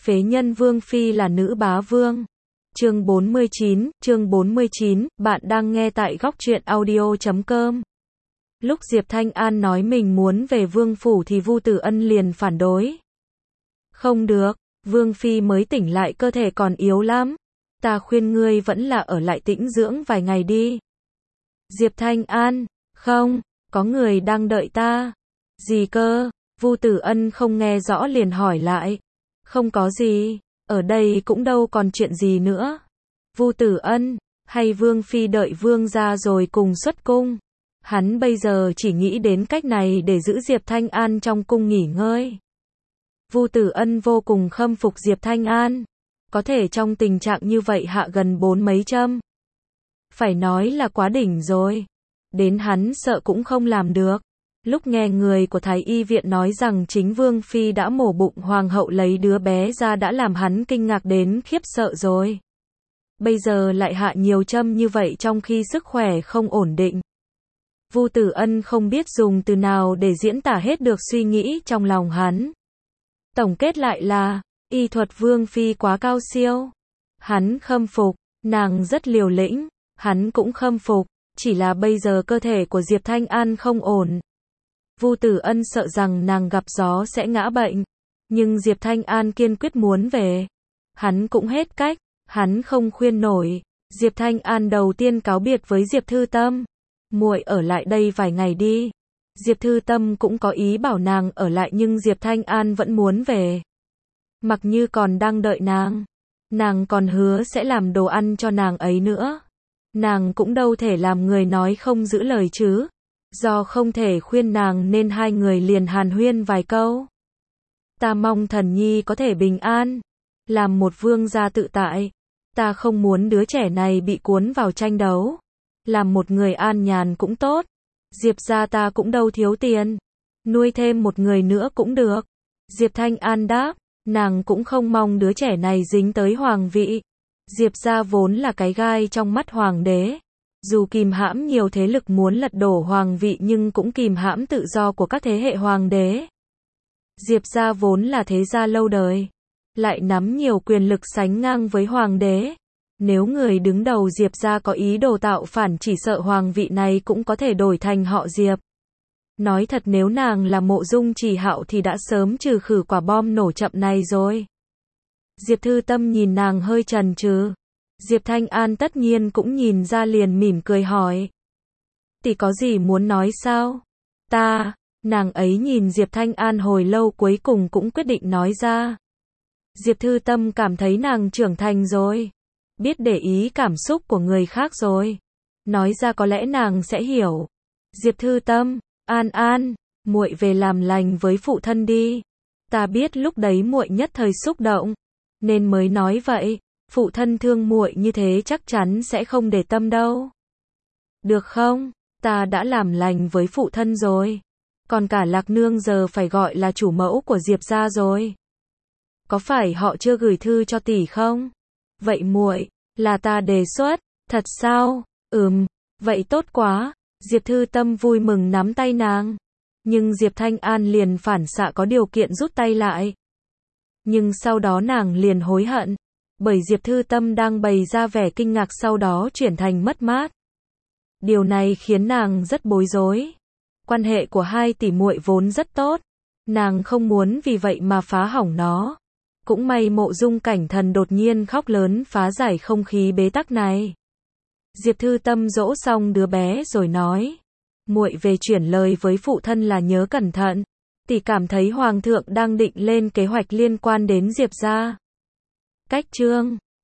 Phế nhân Vương Phi là nữ bá vương. Chương 49, bạn đang nghe tại góc truyện audio.com. Lúc Diệp Thanh An nói mình muốn về Vương Phủ thì Vu Tử Ân liền phản đối. Không được, Vương Phi mới tỉnh lại cơ thể còn yếu lắm. Ta khuyên ngươi vẫn là ở lại tĩnh dưỡng vài ngày đi. Diệp Thanh An, không, có người đang đợi ta. Gì cơ? Vu Tử Ân không nghe rõ liền hỏi lại. Không có gì, ở đây cũng đâu còn chuyện gì nữa. Vu Tử Ân, hay Vương Phi đợi Vương ra rồi cùng xuất cung. Hắn bây giờ chỉ nghĩ đến cách này để giữ Diệp Thanh An trong cung nghỉ ngơi. Vu Tử Ân vô cùng khâm phục Diệp Thanh An. Có thể trong tình trạng như vậy hạ gần 4 mấy châm. Phải nói là quá đỉnh rồi. Đến hắn sợ cũng không làm được. Lúc nghe người của Thái Y viện nói rằng chính Vương Phi đã mổ bụng Hoàng hậu lấy đứa bé ra đã làm hắn kinh ngạc đến khiếp sợ rồi. Bây giờ lại hạ nhiều châm như vậy trong khi sức khỏe không ổn định. Vu Tử Ân không biết dùng từ nào để diễn tả hết được suy nghĩ trong lòng hắn. Tổng kết lại là, y thuật Vương Phi quá cao siêu. Hắn khâm phục, nàng rất liều lĩnh, hắn cũng khâm phục, chỉ là bây giờ cơ thể của Diệp Thanh An không ổn. Vu Tử Ân sợ rằng nàng gặp gió sẽ ngã bệnh, nhưng Diệp Thanh An kiên quyết muốn về. Hắn cũng hết cách, hắn không khuyên nổi. Diệp Thanh An đầu tiên cáo biệt với Diệp Thư Tâm. Muội ở lại đây vài ngày đi. Diệp Thư Tâm cũng có ý bảo nàng ở lại nhưng Diệp Thanh An vẫn muốn về. Mặc như còn đang đợi nàng còn hứa sẽ làm đồ ăn cho nàng ấy nữa. Nàng cũng đâu thể làm người nói không giữ lời chứ. Do không thể khuyên nàng nên hai người liền hàn huyên vài câu. Ta mong thần nhi có thể bình an, làm một vương gia tự tại. Ta không muốn đứa trẻ này bị cuốn vào tranh đấu. Làm một người an nhàn cũng tốt. Diệp gia ta cũng đâu thiếu tiền. Nuôi thêm một người nữa cũng được. Diệp Thanh An đáp, nàng cũng không mong đứa trẻ này dính tới hoàng vị. Diệp gia vốn là cái gai trong mắt hoàng đế. Dù kìm hãm nhiều thế lực muốn lật đổ hoàng vị nhưng cũng kìm hãm tự do của các thế hệ hoàng đế. Diệp gia vốn là thế gia lâu đời, lại nắm nhiều quyền lực sánh ngang với hoàng đế. Nếu người đứng đầu Diệp gia có ý đồ tạo phản chỉ sợ hoàng vị này cũng có thể đổi thành họ Diệp. Nói thật nếu nàng là Mộ Dung Chỉ Hạo thì đã sớm trừ khử quả bom nổ chậm này rồi. Diệp Thư Tâm nhìn nàng hơi chần chừ. Diệp Thanh An tất nhiên cũng nhìn ra liền mỉm cười hỏi. Tỷ có gì muốn nói sao? Nàng ấy nhìn Diệp Thanh An hồi lâu cuối cùng cũng quyết định nói ra. Diệp Thư Tâm cảm thấy nàng trưởng thành rồi. Biết để ý cảm xúc của người khác rồi. Nói ra có lẽ nàng sẽ hiểu. Diệp Thư Tâm, An, muội về làm lành với phụ thân đi. Ta biết lúc đấy muội nhất thời xúc động, nên mới nói vậy. Phụ thân thương muội như thế chắc chắn sẽ không để tâm đâu. Được không? Ta đã làm lành với phụ thân rồi. Còn cả Lạc Nương giờ phải gọi là chủ mẫu của Diệp gia rồi. Có phải họ chưa gửi thư cho tỷ không? Vậy muội, là ta đề xuất. Thật sao? Vậy tốt quá. Diệp Thư Tâm vui mừng nắm tay nàng. Nhưng Diệp Thanh An liền phản xạ có điều kiện rút tay lại. Nhưng sau đó nàng liền hối hận. Bởi Diệp Thư Tâm đang bày ra vẻ kinh ngạc sau đó chuyển thành mất mát. Điều này khiến nàng rất bối rối. Quan hệ của hai tỷ muội vốn rất tốt. Nàng không muốn vì vậy mà phá hỏng nó. Cũng may Mộ Dung Cảnh Thần đột nhiên khóc lớn phá giải không khí bế tắc này. Diệp Thư Tâm dỗ xong đứa bé rồi nói. Muội về chuyển lời với phụ thân là nhớ cẩn thận. Tỷ cảm thấy Hoàng thượng đang định lên kế hoạch liên quan đến Diệp gia. Cách chương